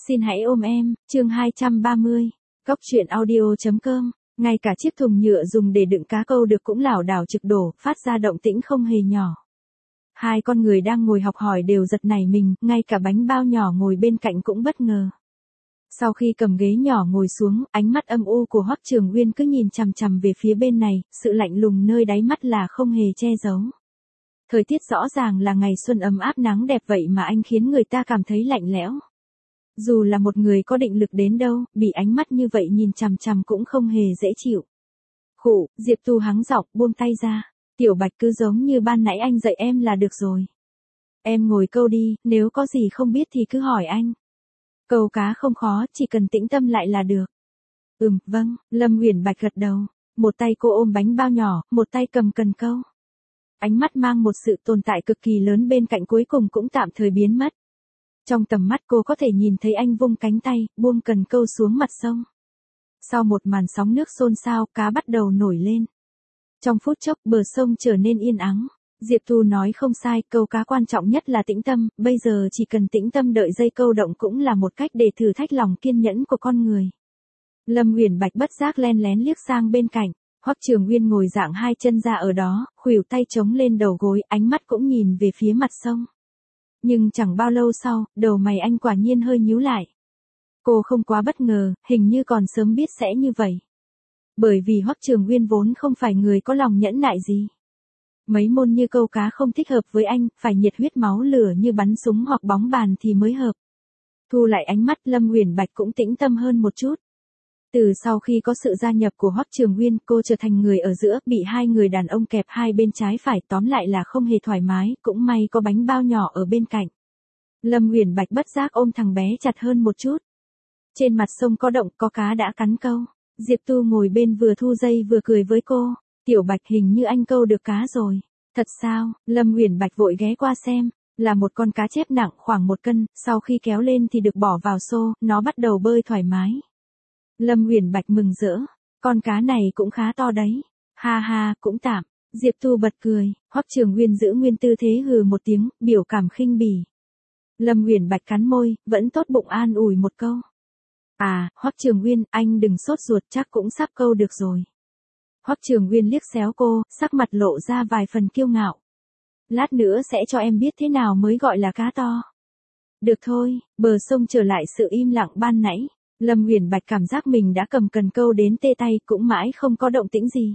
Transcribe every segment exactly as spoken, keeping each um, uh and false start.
Xin hãy ôm em, chương hai trăm ba mươi. Cóc truyện audio.com. Ngay cả chiếc thùng nhựa dùng để đựng cá câu được cũng lảo đảo trực đổ, phát ra động tĩnh không hề nhỏ. Hai con người đang ngồi học hỏi đều giật nảy mình, ngay cả bánh bao nhỏ ngồi bên cạnh cũng bất ngờ. Sau khi cầm ghế nhỏ ngồi xuống, ánh mắt âm u của Hoắc Trường Uyên cứ nhìn chằm chằm về phía bên này, sự lạnh lùng nơi đáy mắt là không hề che giấu. Thời tiết rõ ràng là ngày xuân ấm áp nắng đẹp vậy mà anh khiến người ta cảm thấy lạnh lẽo. Dù là một người có định lực đến đâu, bị ánh mắt như vậy nhìn chằm chằm cũng không hề dễ chịu. Khụ, Diệp Tu hắng giọng buông tay ra. Tiểu Bạch cứ giống như ban nãy anh dạy em là được rồi. Em ngồi câu đi, nếu có gì không biết thì cứ hỏi anh. Câu cá không khó, chỉ cần tĩnh tâm lại là được. Ừm, vâng, Lâm Uyển Bạch gật đầu. Một tay cô ôm bánh bao nhỏ, một tay cầm cần câu. Ánh mắt mang một sự tồn tại cực kỳ lớn bên cạnh cuối cùng cũng tạm thời biến mất. Trong tầm mắt cô có thể nhìn thấy anh vung cánh tay, buông cần câu xuống mặt sông. Sau một màn sóng nước xôn xao, cá bắt đầu nổi lên. Trong phút chốc bờ sông trở nên yên ắng. Diệp Tu nói không sai, câu cá quan trọng nhất là tĩnh tâm, bây giờ chỉ cần tĩnh tâm đợi dây câu động cũng là một cách để thử thách lòng kiên nhẫn của con người. Lâm Uyển Bạch bất giác len lén liếc sang bên cạnh. Hoắc Trường Uyên ngồi dạng hai chân ra ở đó, khuỷu tay chống lên đầu gối, ánh mắt cũng nhìn về phía mặt sông. Nhưng chẳng bao lâu sau, đầu mày anh quả nhiên hơi nhíu lại. Cô không quá bất ngờ, hình như còn sớm biết sẽ như vậy. Bởi vì Hoắc Trường Uyên vốn không phải người có lòng nhẫn nại gì. Mấy môn như câu cá không thích hợp với anh, phải nhiệt huyết máu lửa như bắn súng hoặc bóng bàn thì mới hợp. Thu lại ánh mắt, Lâm Uyển Bạch cũng tĩnh tâm hơn một chút. Từ sau khi có sự gia nhập của Hoắc Trường Uyên, cô trở thành người ở giữa, bị hai người đàn ông kẹp hai bên trái phải, tóm lại là không hề thoải mái, cũng may có bánh bao nhỏ ở bên cạnh. Lâm Uyển Bạch bất giác ôm thằng bé chặt hơn một chút. Trên mặt sông có động, có cá đã cắn câu. Diệp Tu ngồi bên vừa thu dây vừa cười với cô. Tiểu Bạch, hình như anh câu được cá rồi. Thật sao? Lâm Uyển Bạch vội ghé qua xem. Là một con cá chép nặng khoảng một cân, sau khi kéo lên thì được bỏ vào xô, nó bắt đầu bơi thoải mái. Lâm Uyển Bạch mừng rỡ, con cá này cũng khá to đấy. Ha ha, cũng tạm. Diệp Tu bật cười, Hoắc Trường Uyên giữ nguyên tư thế hừ một tiếng, biểu cảm khinh bỉ. Lâm Uyển Bạch cắn môi, vẫn tốt bụng an ủi một câu. À, Hoắc Trường Uyên, anh đừng sốt ruột, chắc cũng sắp câu được rồi. Hoắc Trường Uyên liếc xéo cô, sắc mặt lộ ra vài phần kiêu ngạo. Lát nữa sẽ cho em biết thế nào mới gọi là cá to. Được thôi, bờ sông trở lại sự im lặng ban nãy. Lâm Uyển Bạch cảm giác mình đã cầm cần câu đến tê tay, cũng mãi không có động tĩnh gì.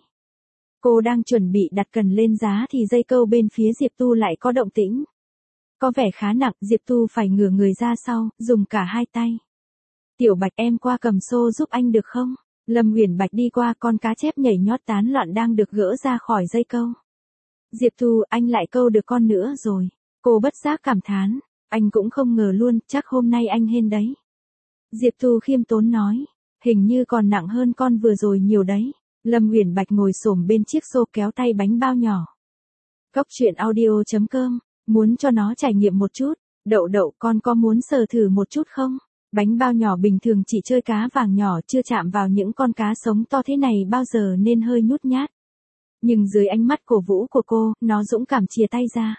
Cô đang chuẩn bị đặt cần lên giá thì dây câu bên phía Diệp Tu lại có động tĩnh. Có vẻ khá nặng, Diệp Tu phải ngửa người ra sau, dùng cả hai tay. Tiểu Bạch, em qua cầm xô giúp anh được không? Lâm Uyển Bạch đi qua, con cá chép nhảy nhót tán loạn đang được gỡ ra khỏi dây câu. Diệp Tu, anh lại câu được con nữa rồi. Cô bất giác cảm thán, anh cũng không ngờ luôn, chắc hôm nay anh hên đấy. Diệp Tu khiêm tốn nói, hình như còn nặng hơn con vừa rồi nhiều đấy. Lâm Uyển Bạch ngồi xổm bên chiếc xô kéo tay bánh bao nhỏ. Cóc truyện audio.com, muốn cho nó trải nghiệm một chút. Đậu đậu, con có muốn sờ thử một chút không? Bánh bao nhỏ bình thường chỉ chơi cá vàng nhỏ, chưa chạm vào những con cá sống to thế này bao giờ nên hơi nhút nhát. Nhưng dưới ánh mắt cổ vũ của cô, nó dũng cảm chìa tay ra.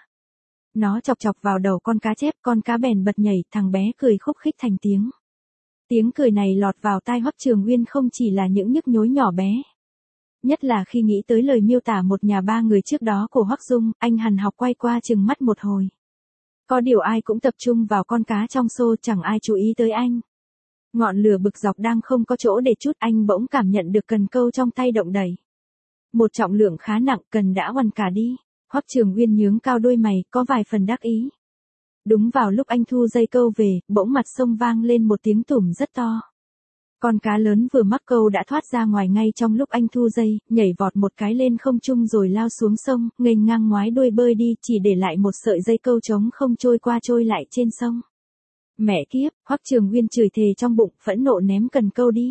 Nó chọc chọc vào đầu con cá chép, con cá bèn bật nhảy, thằng bé cười khúc khích thành tiếng. Tiếng cười này lọt vào tai Hoắc Trường Uyên không chỉ là những nhức nhối nhỏ bé. Nhất là khi nghĩ tới lời miêu tả một nhà ba người trước đó của Hoắc Dung, anh hằn học quay qua chừng mắt một hồi. Có điều ai cũng tập trung vào con cá trong xô, chẳng ai chú ý tới anh. Ngọn lửa bực dọc đang không có chỗ để chút, anh bỗng cảm nhận được cần câu trong tay động đẩy. Một trọng lượng khá nặng, cần đã oằn cả đi. Hoắc Trường Uyên nhướng cao đôi mày, có vài phần đắc ý. Đúng vào lúc anh thu dây câu về, bỗng mặt sông vang lên một tiếng tủm rất to. Con cá lớn vừa mắc câu đã thoát ra ngoài ngay trong lúc anh thu dây, nhảy vọt một cái lên không trung rồi lao xuống sông, nghênh ngang ngoái đuôi bơi đi, chỉ để lại một sợi dây câu trống không trôi qua trôi lại trên sông. Mẹ kiếp, Hoắc Trường Uyên chửi thề trong bụng, phẫn nộ ném cần câu đi.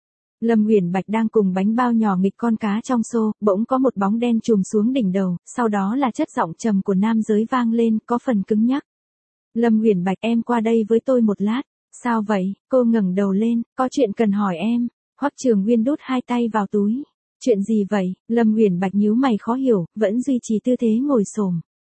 Lâm Uyển Bạch đang cùng bánh bao nhỏ nghịch con cá trong xô, bỗng có một bóng đen trùm xuống đỉnh đầu, sau đó là chất giọng trầm của nam giới vang lên, có phần cứng nhắc. Lâm Uyển Bạch, em qua đây với tôi một lát. Sao vậy? Cô ngẩng đầu lên, có chuyện cần hỏi em. Hoắc Trường Uyên đút hai tay vào túi. Chuyện gì vậy? Lâm Uyển Bạch nhíu mày khó hiểu, vẫn duy trì tư thế ngồi xổm.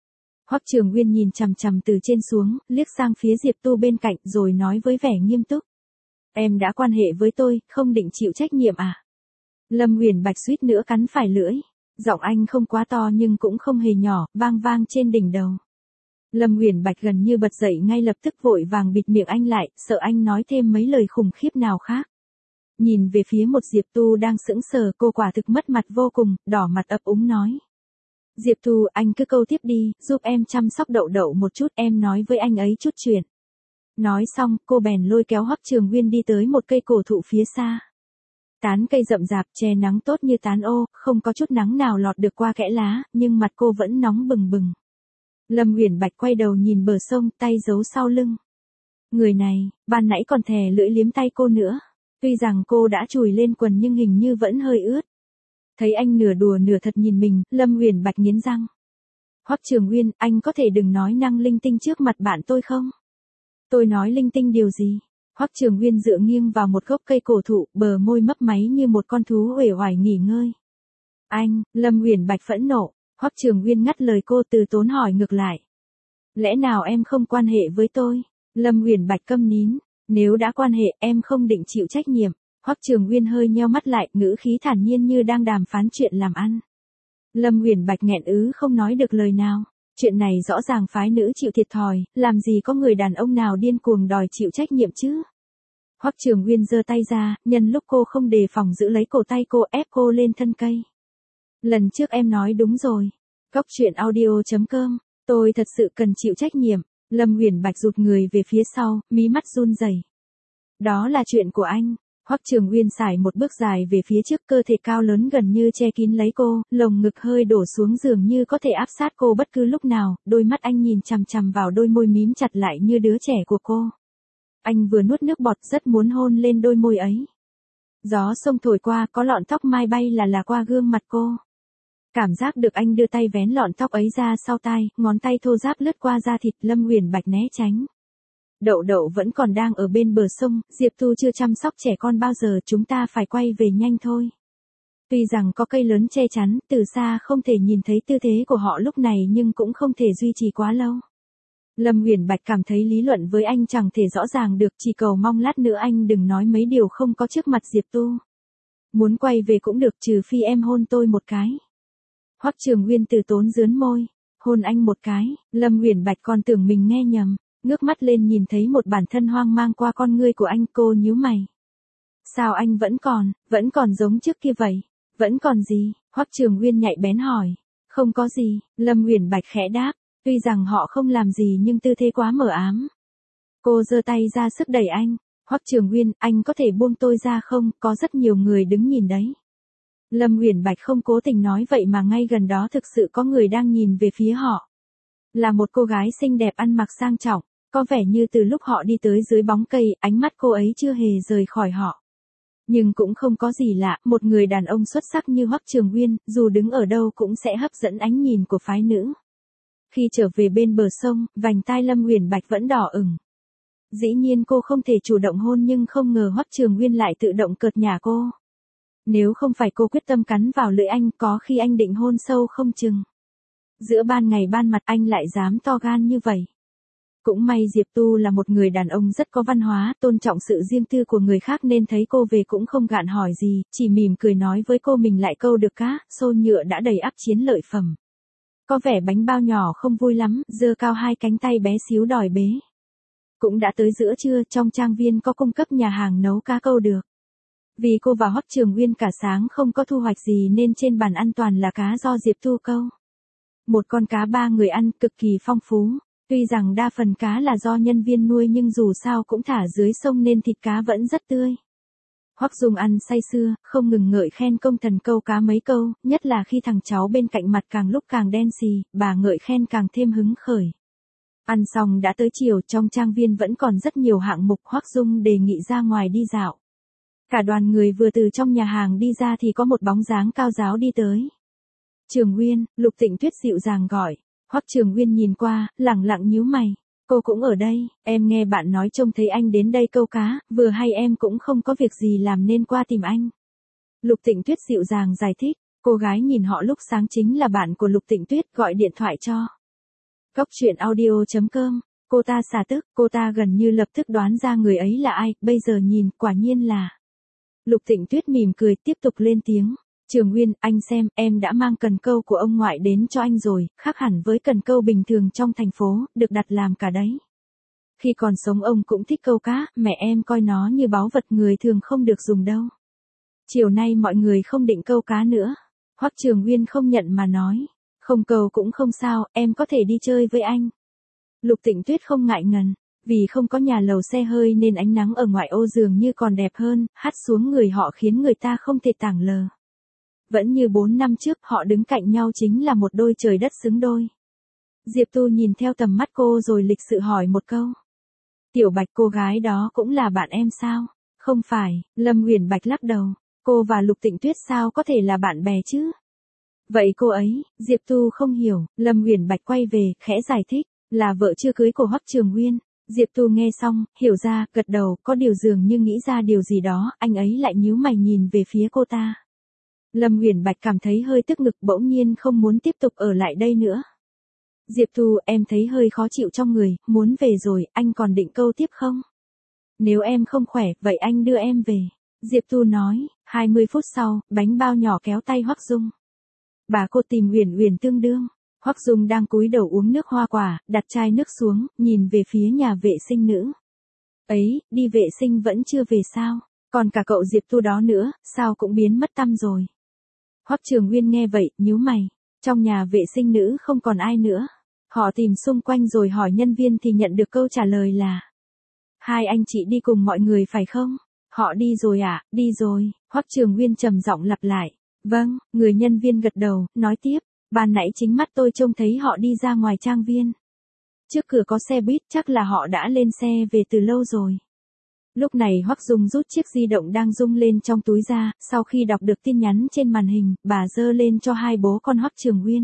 Hoắc Trường Nguyên nhìn chằm chằm từ trên xuống, liếc sang phía Diệp Tu bên cạnh rồi nói với vẻ nghiêm túc. Em đã quan hệ với tôi, không định chịu trách nhiệm à? Lâm Huyền Bạch suýt nữa cắn phải lưỡi. Giọng anh không quá to nhưng cũng không hề nhỏ, vang vang trên đỉnh đầu. Lâm Huyền Bạch gần như bật dậy ngay lập tức vội vàng bịt miệng anh lại, sợ anh nói thêm mấy lời khủng khiếp nào khác. Nhìn về phía một Diệp Tu đang sững sờ, cô quả thực mất mặt vô cùng, đỏ mặt ấp úng nói. Diệp Tu, anh cứ câu tiếp đi, giúp em chăm sóc Đậu Đậu một chút, em nói với anh ấy chút chuyện. Nói xong, cô bèn lôi kéo Hoắc Trường Nguyên đi tới một cây cổ thụ phía xa. Tán cây rậm rạp, che nắng tốt như tán ô, không có chút nắng nào lọt được qua kẽ lá, nhưng mặt cô vẫn nóng bừng bừng. Lâm Huyền Bạch quay đầu nhìn bờ sông, tay giấu sau lưng. Người này, ban nãy còn thè lưỡi liếm tay cô nữa. Tuy rằng cô đã chùi lên quần nhưng hình như vẫn hơi ướt. Thấy anh nửa đùa nửa thật nhìn mình, Lâm Huyền Bạch nghiến răng. Hoắc Trường Nguyên, anh có thể đừng nói năng linh tinh trước mặt bạn tôi không? Tôi nói linh tinh điều gì? Hoắc Trường Nguyên dựa nghiêng vào một gốc cây cổ thụ, bờ môi mấp máy như một con thú uể oải nghỉ ngơi. Anh, Lâm Huyền Bạch phẫn nộ. Hoắc Trường Nguyên ngắt lời cô, từ tốn hỏi ngược lại. Lẽ nào em không quan hệ với tôi? Lâm Huyền Bạch câm nín. Nếu đã quan hệ, em không định chịu trách nhiệm. Hoắc Trường Nguyên hơi nheo mắt lại, ngữ khí thản nhiên như đang đàm phán chuyện làm ăn. Lâm Huyền Bạch nghẹn ứ không nói được lời nào. Chuyện này rõ ràng phái nữ chịu thiệt thòi, làm gì có người đàn ông nào điên cuồng đòi chịu trách nhiệm chứ? Hoắc Trường Nguyên giơ tay ra, nhân lúc cô không đề phòng giữ lấy cổ tay cô, ép cô lên thân cây. Lần trước em nói đúng rồi. Cóc truyện audio chấm com, tôi thật sự cần chịu trách nhiệm. Lâm Huyền Bạch rụt người về phía sau, mí mắt run rẩy. Đó là chuyện của anh. Hoắc Trường Nguyên sải một bước dài về phía trước, cơ thể cao lớn gần như che kín lấy cô, lồng ngực hơi đổ xuống dường như có thể áp sát cô bất cứ lúc nào, đôi mắt anh nhìn chằm chằm vào đôi môi mím chặt lại như đứa trẻ của cô. Anh vừa nuốt nước bọt rất muốn hôn lên đôi môi ấy. Gió sông thổi qua, có lọn tóc mai bay là là qua gương mặt cô. Cảm giác được anh đưa tay vén lọn tóc ấy ra sau tai, ngón tay thô ráp lướt qua da thịt, Lâm Huyền Bạch né tránh. Đậu Đậu vẫn còn đang ở bên bờ sông, Diệp Tu chưa chăm sóc trẻ con bao giờ, chúng ta phải quay về nhanh thôi. Tuy rằng có cây lớn che chắn, từ xa không thể nhìn thấy tư thế của họ lúc này nhưng cũng không thể duy trì quá lâu. Lâm Huyền Bạch cảm thấy lý luận với anh chẳng thể rõ ràng được, chỉ cầu mong lát nữa anh đừng nói mấy điều không có trước mặt Diệp Tu. Muốn quay về cũng được, trừ phi em hôn tôi một cái. Hoắc Trường Nguyên từ tốn dướn môi, hôn anh một cái. Lâm Huyền Bạch còn tưởng mình nghe nhầm, ngước mắt lên nhìn thấy một bản thân hoang mang qua con ngươi của anh, cô nhíu mày. Sao anh vẫn còn, vẫn còn giống trước kia vậy? Vẫn còn gì? Hoắc Trường Nguyên nhạy bén hỏi. Không có gì, Lâm Huyền Bạch khẽ đáp, tuy rằng họ không làm gì nhưng tư thế quá mờ ám. Cô giơ tay ra sức đẩy anh. Hoắc Trường Nguyên, anh có thể buông tôi ra không, có rất nhiều người đứng nhìn đấy. Lâm Huyền Bạch không cố tình nói vậy mà ngay gần đó thực sự có người đang nhìn về phía họ. Là một cô gái xinh đẹp ăn mặc sang trọng, có vẻ như từ lúc họ đi tới dưới bóng cây, ánh mắt cô ấy chưa hề rời khỏi họ. Nhưng cũng không có gì lạ, một người đàn ông xuất sắc như Hoắc Trường Nguyên, dù đứng ở đâu cũng sẽ hấp dẫn ánh nhìn của phái nữ. Khi trở về bên bờ sông, vành tai Lâm Huyền Bạch vẫn đỏ ửng. Dĩ nhiên cô không thể chủ động hôn nhưng không ngờ Hoắc Trường Nguyên lại tự động cợt nhả cô. Nếu không phải cô quyết tâm cắn vào lưỡi anh, có khi anh định hôn sâu không chừng. Giữa ban ngày ban mặt anh lại dám to gan như vậy. Cũng may Diệp Tu là một người đàn ông rất có văn hóa, tôn trọng sự riêng tư của người khác nên thấy cô về cũng không gạn hỏi gì, chỉ mỉm cười nói với cô mình lại câu được cá, xô nhựa đã đầy ắp chiến lợi phẩm. Có vẻ bánh bao nhỏ không vui lắm, giơ cao hai cánh tay bé xíu đòi bế. Cũng đã tới giữa trưa, trong trang viên có cung cấp nhà hàng nấu cá câu được. Vì cô và Hoắc Trường Nguyên cả sáng không có thu hoạch gì nên trên bàn ăn toàn là cá do Diệp Tu câu. Một con cá ba người ăn cực kỳ phong phú. Tuy rằng đa phần cá là do nhân viên nuôi nhưng dù sao cũng thả dưới sông nên thịt cá vẫn rất tươi. Hoắc Dung ăn say sưa, không ngừng ngợi khen công thần câu cá mấy câu, nhất là khi thằng cháu bên cạnh mặt càng lúc càng đen xì, bà ngợi khen càng thêm hứng khởi. Ăn xong đã tới chiều, trong trang viên vẫn còn rất nhiều hạng mục, Hoắc Dung đề nghị ra ngoài đi dạo. Cả đoàn người vừa từ trong nhà hàng đi ra thì có một bóng dáng cao ráo đi tới. Trường Nguyên, Lục Tịnh Tuyết dịu dàng gọi. Hoắc Trường Nguyên nhìn qua, lẳng lặng nhíu mày. Cô cũng ở đây, em nghe bạn nói trông thấy anh đến đây câu cá, vừa hay em cũng không có việc gì làm nên qua tìm anh. Lục Tịnh Tuyết dịu dàng giải thích, cô gái nhìn họ lúc sáng chính là bạn của Lục Tịnh Tuyết gọi điện thoại cho. Cóc truyện audio chấm com, cô ta xả tức, cô ta gần như lập tức đoán ra người ấy là ai, bây giờ nhìn, quả nhiên là. Lục Tịnh Tuyết mỉm cười, tiếp tục lên tiếng. Trường Nguyên, anh xem, em đã mang cần câu của ông ngoại đến cho anh rồi, khác hẳn với cần câu bình thường trong thành phố, được đặt làm cả đấy. Khi còn sống ông cũng thích câu cá, mẹ em coi nó như báu vật người thường không được dùng đâu. Chiều nay mọi người không định câu cá nữa. Hoắc Trường Nguyên không nhận mà nói. Không câu cũng không sao, em có thể đi chơi với anh. Lục Tịnh Tuyết không ngại ngần. Vì không có nhà lầu xe hơi nên ánh nắng ở ngoại ô dường như còn đẹp hơn, hắt xuống người họ khiến người ta không thể tảng lờ. Vẫn như bốn năm trước họ đứng cạnh nhau chính là một đôi trời đất xứng đôi. Diệp Tu nhìn theo tầm mắt cô rồi lịch sự hỏi một câu. Tiểu Bạch, cô gái đó cũng là bạn em sao? Không phải, Lâm Uyển Bạch lắc đầu. Cô và Lục Tịnh Tuyết sao có thể là bạn bè chứ? Vậy cô ấy, Diệp Tu không hiểu, Lâm Uyển Bạch quay về, khẽ giải thích, là vợ chưa cưới của Hoắc Trường Nguyên. Diệp Tu nghe xong, hiểu ra, gật đầu, có điều dường như nghĩ ra điều gì đó, anh ấy lại nhíu mày nhìn về phía cô ta. Lâm Uyển Bạch cảm thấy hơi tức ngực, bỗng nhiên không muốn tiếp tục ở lại đây nữa. Diệp Tu, em thấy hơi khó chịu trong người, muốn về rồi, anh còn định câu tiếp không? Nếu em không khỏe, vậy anh đưa em về. Diệp Tu nói, hai mươi phút sau, bánh bao nhỏ kéo tay Hoắc Dung. Bà cô tìm Uyển Uyển tương đương. Hoắc Dung đang cúi đầu uống nước hoa quả, đặt chai nước xuống, nhìn về phía nhà vệ sinh nữ. Ấy, đi vệ sinh vẫn chưa về sao? Còn cả cậu Diệp Tu đó nữa, sao cũng biến mất tăm rồi. Hoắc Trường Nguyên nghe vậy, nhíu mày. Trong nhà vệ sinh nữ không còn ai nữa. Họ tìm xung quanh rồi hỏi nhân viên thì nhận được câu trả lời là. Hai anh chị đi cùng mọi người phải không? Họ đi rồi à, đi rồi. Hoắc Trường Nguyên trầm giọng lặp lại. Vâng, người nhân viên gật đầu, nói tiếp. Ban nãy chính mắt tôi trông thấy họ đi ra ngoài trang viên. Trước cửa có xe buýt, chắc là họ đã lên xe về từ lâu rồi. Lúc này Hoắc Dung rút chiếc di động đang rung lên trong túi ra, sau khi đọc được tin nhắn trên màn hình, bà giơ lên cho hai bố con Hoắc Trường Nguyên.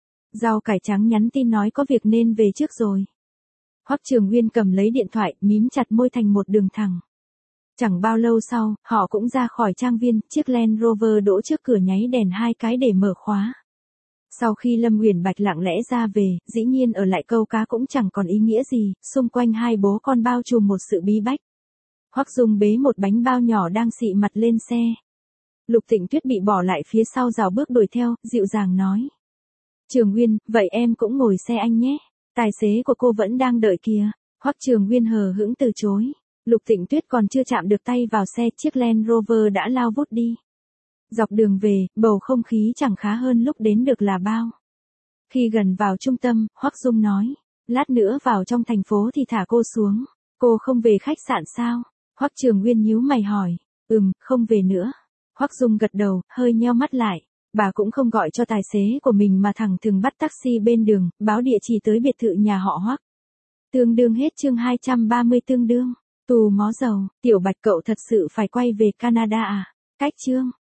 Rau cải trắng nhắn tin nói có việc nên về trước rồi. Hoắc Trường Nguyên cầm lấy điện thoại, mím chặt môi thành một đường thẳng. Chẳng bao lâu sau, họ cũng ra khỏi trang viên, chiếc Land Rover đỗ trước cửa nháy đèn hai cái để mở khóa. Sau khi Lâm Uyển Bạch lặng lẽ ra về, dĩ nhiên ở lại câu cá cũng chẳng còn ý nghĩa gì, xung quanh hai bố con bao trùm một sự bí bách. Hoắc Dung bế một bánh bao nhỏ đang xị mặt lên xe. Lục Tịnh Tuyết bị bỏ lại phía sau rào bước đuổi theo, dịu dàng nói. Trường Nguyên, vậy em cũng ngồi xe anh nhé. Tài xế của cô vẫn đang đợi kìa. Hoắc Trường Nguyên hờ hững từ chối. Lục Tịnh Tuyết còn chưa chạm được tay vào xe, chiếc Land Rover đã lao vút đi. Dọc đường về, bầu không khí chẳng khá hơn lúc đến được là bao. Khi gần vào trung tâm, Hoắc Dung nói. Lát nữa vào trong thành phố thì thả cô xuống. Cô không về khách sạn sao? Hoắc Trường Nguyên nhíu mày hỏi. Ừm, không về nữa. Hoắc Dung gật đầu, hơi nheo mắt lại. Bà cũng không gọi cho tài xế của mình mà thẳng thừng bắt taxi bên đường, báo địa chỉ tới biệt thự nhà họ Hoắc. Tương đương hết chương hai trăm ba mươi tương đương. Tù mó dầu, Tiểu Bạch cậu thật sự phải quay về Canada à? Cách chương.